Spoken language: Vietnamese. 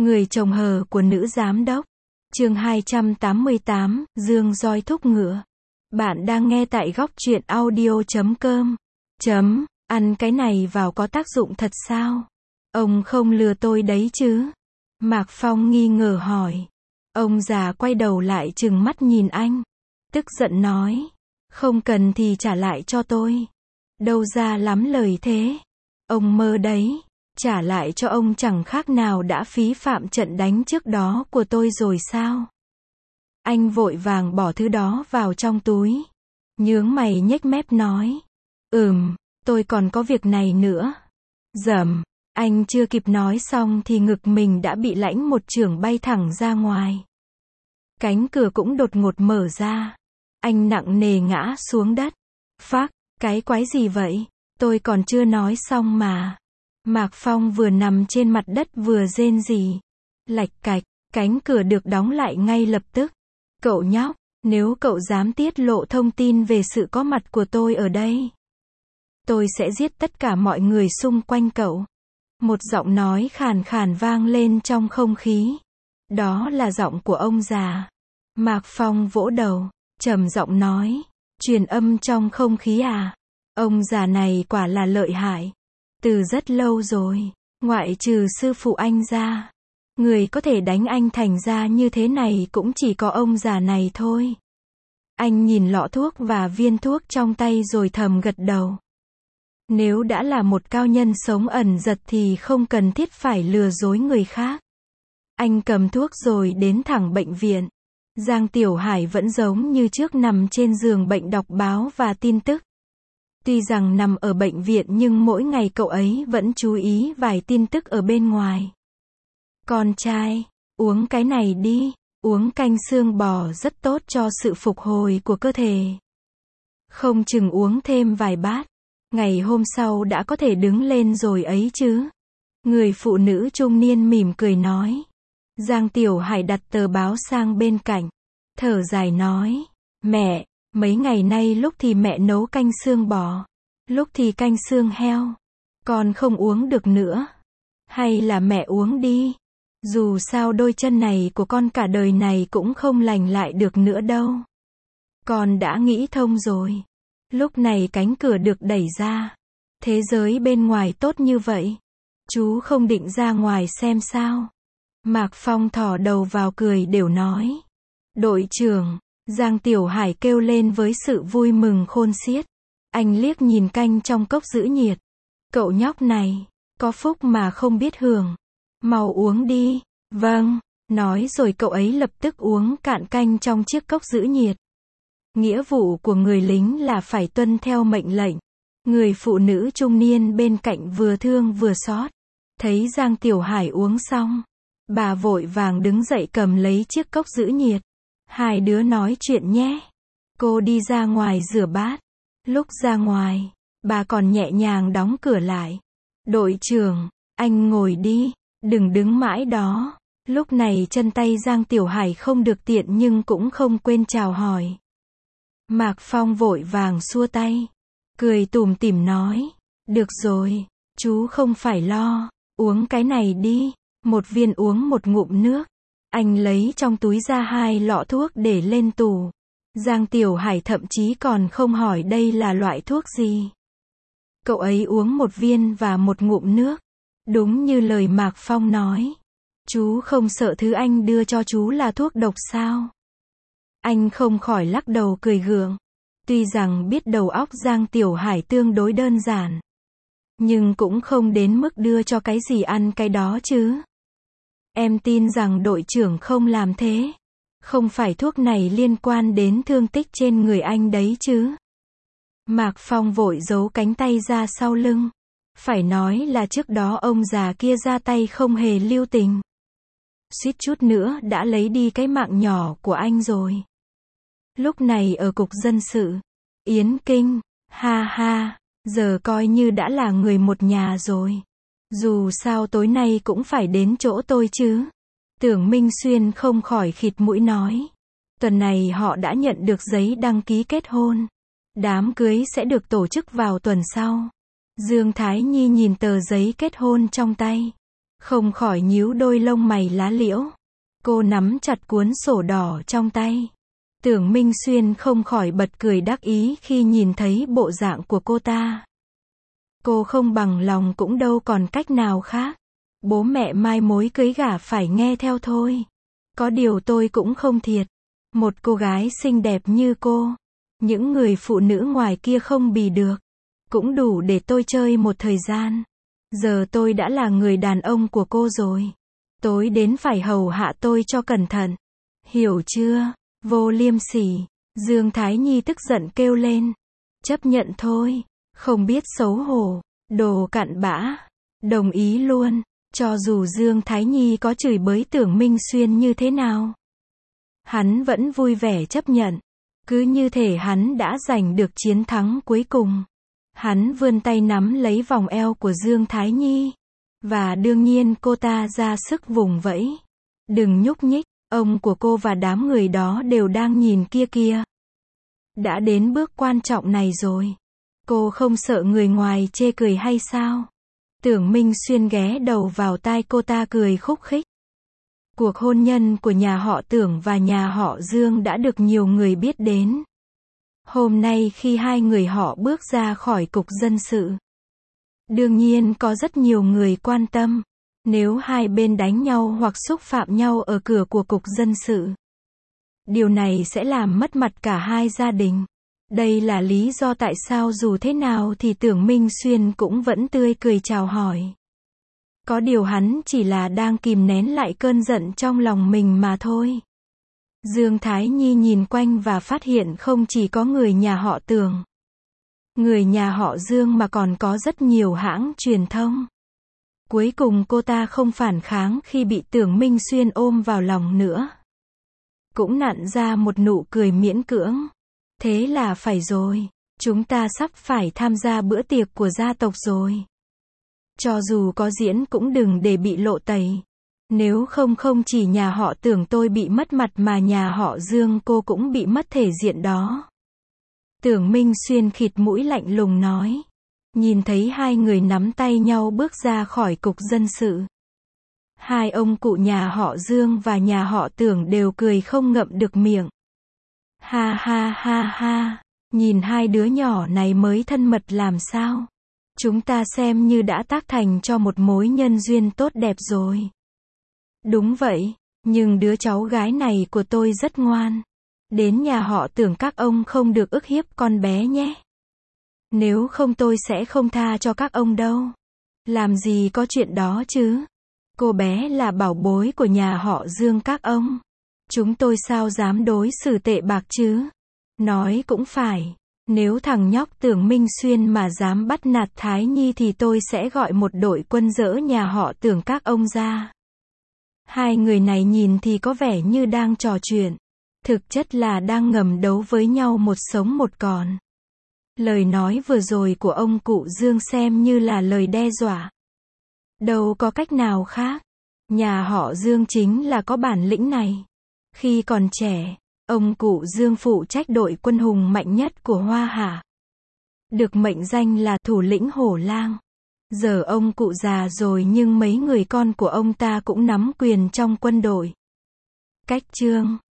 Người chồng hờ của nữ giám đốc. Chương 288, Dương roi thúc ngựa. Bạn đang nghe tại góc truyện audio.com. Ăn cái này vào có tác dụng thật sao? Ông không lừa tôi đấy chứ? Mạc Phong nghi ngờ hỏi. Ông già quay đầu lại trừng mắt nhìn anh. Tức giận nói. Không cần thì trả lại cho tôi. Đâu ra lắm lời thế. Ông mơ đấy. Trả lại cho ông chẳng khác nào đã phí phạm trận đánh trước đó của tôi rồi sao? Anh vội vàng bỏ thứ đó vào trong túi. Nhướng mày nhếch mép nói. Tôi còn có việc này nữa. Dầm. Anh chưa kịp nói xong thì ngực mình đã bị lãnh một chưởng bay thẳng ra ngoài. Cánh cửa cũng đột ngột mở ra. Anh nặng nề ngã xuống đất. Phác, cái quái gì vậy? Tôi còn chưa nói xong mà. Mạc Phong vừa nằm trên mặt đất vừa rên rỉ. Lạch cạch, cánh cửa được đóng lại ngay lập tức. Cậu nhóc, nếu cậu dám tiết lộ thông tin về sự có mặt của tôi ở đây, tôi sẽ giết tất cả mọi người xung quanh cậu. Một giọng nói khàn khàn vang lên trong không khí. Đó là giọng của ông già. Mạc Phong vỗ đầu, trầm giọng nói. Truyền âm trong không khí à? Ông già này quả là lợi hại. Từ rất lâu rồi, ngoại trừ sư phụ anh ra, người có thể đánh anh thành ra như thế này cũng chỉ có ông già này thôi. Anh nhìn lọ thuốc và viên thuốc trong tay rồi thầm gật đầu. Nếu đã là một cao nhân sống ẩn giật thì không cần thiết phải lừa dối người khác. Anh cầm thuốc rồi đến thẳng bệnh viện. Giang Tiểu Hải vẫn giống như trước nằm trên giường bệnh đọc báo và tin tức. Tuy rằng nằm ở bệnh viện nhưng mỗi ngày cậu ấy vẫn chú ý vài tin tức ở bên ngoài. Con trai, uống cái này đi, uống canh xương bò rất tốt cho sự phục hồi của cơ thể. Không chừng uống thêm vài bát, ngày hôm sau đã có thể đứng lên rồi ấy chứ. Người phụ nữ trung niên mỉm cười nói. Giang Tiểu Hải đặt tờ báo sang bên cạnh, thở dài nói. Mẹ, mấy ngày nay lúc thì mẹ nấu canh xương bò, lúc thì canh xương heo. Con không uống được nữa. Hay là mẹ uống đi. Dù sao đôi chân này của con cả đời này cũng không lành lại được nữa đâu. Con đã nghĩ thông rồi. Lúc này cánh cửa được đẩy ra. Thế giới bên ngoài tốt như vậy. Chú không định ra ngoài xem sao? Mạc Phong thò đầu vào cười đều nói. Đội trưởng. Giang Tiểu Hải kêu lên với sự vui mừng khôn xiết. Anh liếc nhìn canh trong cốc giữ nhiệt. Cậu nhóc này, có phúc mà không biết hưởng. Mau uống đi. Vâng, nói rồi cậu ấy lập tức uống cạn canh trong chiếc cốc giữ nhiệt. Nghĩa vụ của người lính là phải tuân theo mệnh lệnh. Người phụ nữ trung niên bên cạnh vừa thương vừa xót. Thấy Giang Tiểu Hải uống xong, bà vội vàng đứng dậy cầm lấy chiếc cốc giữ nhiệt. Hai đứa nói chuyện nhé. Cô đi ra ngoài rửa bát. Lúc ra ngoài, bà còn nhẹ nhàng đóng cửa lại. Đội trưởng, anh ngồi đi, đừng đứng mãi đó. Lúc này chân tay Giang Tiểu Hải không được tiện nhưng cũng không quên chào hỏi. Mạc Phong vội vàng xua tay, cười tủm tỉm nói. Được rồi, chú không phải lo, uống cái này đi. Một viên uống một ngụm nước. Anh lấy trong túi ra 2 lọ thuốc để lên tủ. Giang Tiểu Hải thậm chí còn không hỏi đây là loại thuốc gì. Cậu ấy uống một viên và một ngụm nước. Đúng như lời Mạc Phong nói. Chú không sợ thứ anh đưa cho chú là thuốc độc sao? Anh không khỏi lắc đầu cười gượng. Tuy rằng biết đầu óc Giang Tiểu Hải tương đối đơn giản, nhưng cũng không đến mức đưa cho cái gì ăn cái đó chứ. Em tin rằng đội trưởng không làm thế. Không phải thuốc này liên quan đến thương tích trên người anh đấy chứ. Mạc Phong vội giấu cánh tay ra sau lưng. Phải nói là trước đó ông già kia ra tay không hề lưu tình. Suýt chút nữa đã lấy đi cái mạng nhỏ của anh rồi. Lúc này ở cục dân sự, Yến Kinh, ha ha, giờ coi như đã là người một nhà rồi. Dù sao tối nay cũng phải đến chỗ tôi chứ. Tưởng Minh Xuyên không khỏi khịt mũi nói. Tuần này họ đã nhận được giấy đăng ký kết hôn. Đám cưới sẽ được tổ chức vào tuần sau. Dương Thái Nhi nhìn tờ giấy kết hôn trong tay. Không khỏi nhíu đôi lông mày lá liễu. Cô nắm chặt cuốn sổ đỏ trong tay. Tưởng Minh Xuyên không khỏi bật cười đắc ý khi nhìn thấy bộ dạng của cô ta. Cô không bằng lòng cũng đâu còn cách nào khác. Bố mẹ mai mối cưới gả phải nghe theo thôi. Có điều tôi cũng không thiệt. Một cô gái xinh đẹp như cô, những người phụ nữ ngoài kia không bì được. Cũng đủ để tôi chơi một thời gian. Giờ tôi đã là người đàn ông của cô rồi. Tối đến phải hầu hạ tôi cho cẩn thận. Hiểu chưa? Vô liêm sỉ. Dương Thái Nhi tức giận kêu lên. Chấp nhận thôi. Không biết xấu hổ. Đồ cặn bã. Đồng ý luôn. Cho dù Dương Thái Nhi có chửi bới Tưởng Minh Xuyên như thế nào, hắn vẫn vui vẻ chấp nhận. Cứ như thể hắn đã giành được chiến thắng cuối cùng. Hắn vươn tay nắm lấy vòng eo của Dương Thái Nhi. Và đương nhiên cô ta ra sức vùng vẫy. Đừng nhúc nhích, ông của cô và đám người đó đều đang nhìn kia kìa. Đã đến bước quan trọng này rồi. Cô không sợ người ngoài chê cười hay sao? Tưởng Minh Xuyên ghé đầu vào tai cô ta cười khúc khích. Cuộc hôn nhân của nhà họ Tưởng và nhà họ Dương đã được nhiều người biết đến. Hôm nay khi hai người họ bước ra khỏi cục dân sự, đương nhiên có rất nhiều người quan tâm. Nếu hai bên đánh nhau hoặc xúc phạm nhau ở cửa của cục dân sự, điều này sẽ làm mất mặt cả hai gia đình. Đây là lý do tại sao dù thế nào thì Tưởng Minh Xuyên cũng vẫn tươi cười chào hỏi. Có điều hắn chỉ là đang kìm nén lại cơn giận trong lòng mình mà thôi. Dương Thái Nhi nhìn quanh và phát hiện không chỉ có người nhà họ Tưởng, người nhà họ Dương mà còn có rất nhiều hãng truyền thông. Cuối cùng cô ta không phản kháng khi bị Tưởng Minh Xuyên ôm vào lòng nữa. Cũng nặn ra một nụ cười miễn cưỡng. Thế là phải rồi. Chúng ta sắp phải tham gia bữa tiệc của gia tộc rồi. Cho dù có diễn cũng đừng để bị lộ tẩy. Nếu không không chỉ nhà họ Tưởng tôi bị mất mặt mà nhà họ Dương cô cũng bị mất thể diện đó. Tưởng Minh Xuyên khịt mũi lạnh lùng nói. Nhìn thấy hai người nắm tay nhau bước ra khỏi cục dân sự. Hai ông cụ nhà họ Dương và nhà họ Tưởng đều cười không ngậm được miệng. Ha ha ha ha, nhìn hai đứa nhỏ này mới thân mật làm sao. Chúng ta xem như đã tác thành cho một mối nhân duyên tốt đẹp rồi. Đúng vậy, nhưng đứa cháu gái này của tôi rất ngoan. Đến nhà họ Tưởng các ông không được ức hiếp con bé nhé. Nếu không tôi sẽ không tha cho các ông đâu. Làm gì có chuyện đó chứ. Cô bé là bảo bối của nhà họ Dương các ông. Chúng tôi sao dám đối xử tệ bạc chứ? Nói cũng phải. Nếu thằng nhóc Tưởng Minh Xuyên mà dám bắt nạt Thái Nhi thì tôi sẽ gọi một đội quân dỡ nhà họ Tưởng các ông ra. Hai người này nhìn thì có vẻ như đang trò chuyện. Thực chất là đang ngầm đấu với nhau một sống một còn. Lời nói vừa rồi của ông cụ Dương xem như là lời đe dọa. Đâu có cách nào khác. Nhà họ Dương chính là có bản lĩnh này. Khi còn trẻ, ông cụ Dương phụ trách đội quân hùng mạnh nhất của Hoa Hạ. Được mệnh danh là thủ lĩnh Hổ Lang. Giờ ông cụ già rồi nhưng mấy người con của ông ta cũng nắm quyền trong quân đội. Cách chương